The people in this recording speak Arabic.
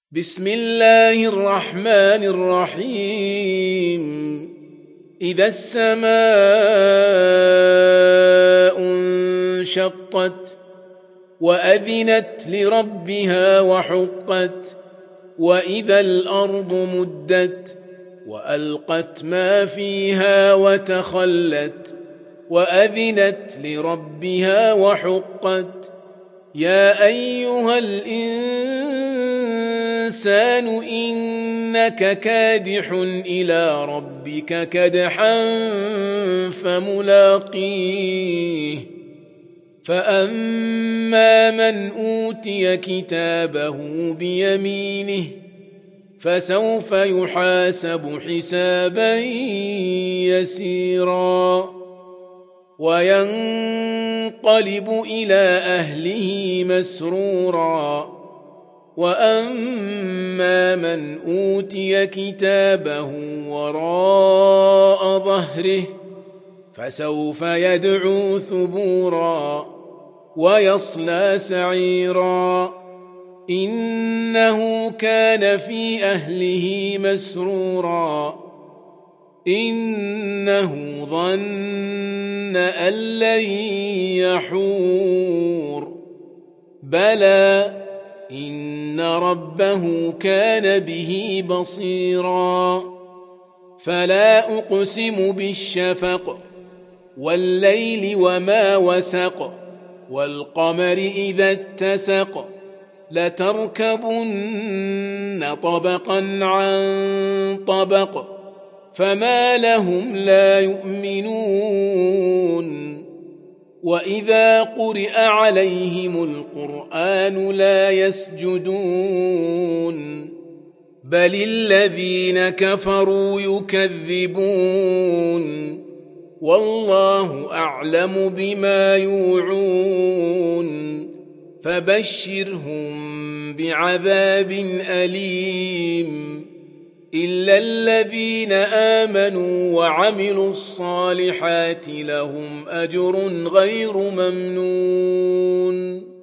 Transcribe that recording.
بسم الله الرحمن الرحيم إذا السماء انشقت وأذنت لربها وحقت وإذا الأرض مدت وألقت ما فيها وتخلت وأذنت لربها وحقت يا أيها الإنسان إنك كادح إلى ربك كدحا فملاقيه فأما من أوتي كتابه بيمينه فسوف يحاسب حسابا يسيرا وينقلب إلى أهله مسرورا وأما من أوتي كتابه وراء ظهره فسوف يدعو ثبورا ويصلى سعيرا إنه كان في أهله مسرورا إنه ظن أن لن يحور بلى إن ربه كان به بصيرا فلا أقسم بالشفق والليل وما وسق والقمر إذا اتسق لتركبن طبقا عن طبق فما لهم لا يؤمنون وإذا قرئ عليهم القرآن لا يسجدون بل الذين كفروا يكذبون والله أعلم بما يوعون فبشرهم بعذاب أليم إلا الذين آمنوا وعملوا الصالحات لهم أجر غير ممنون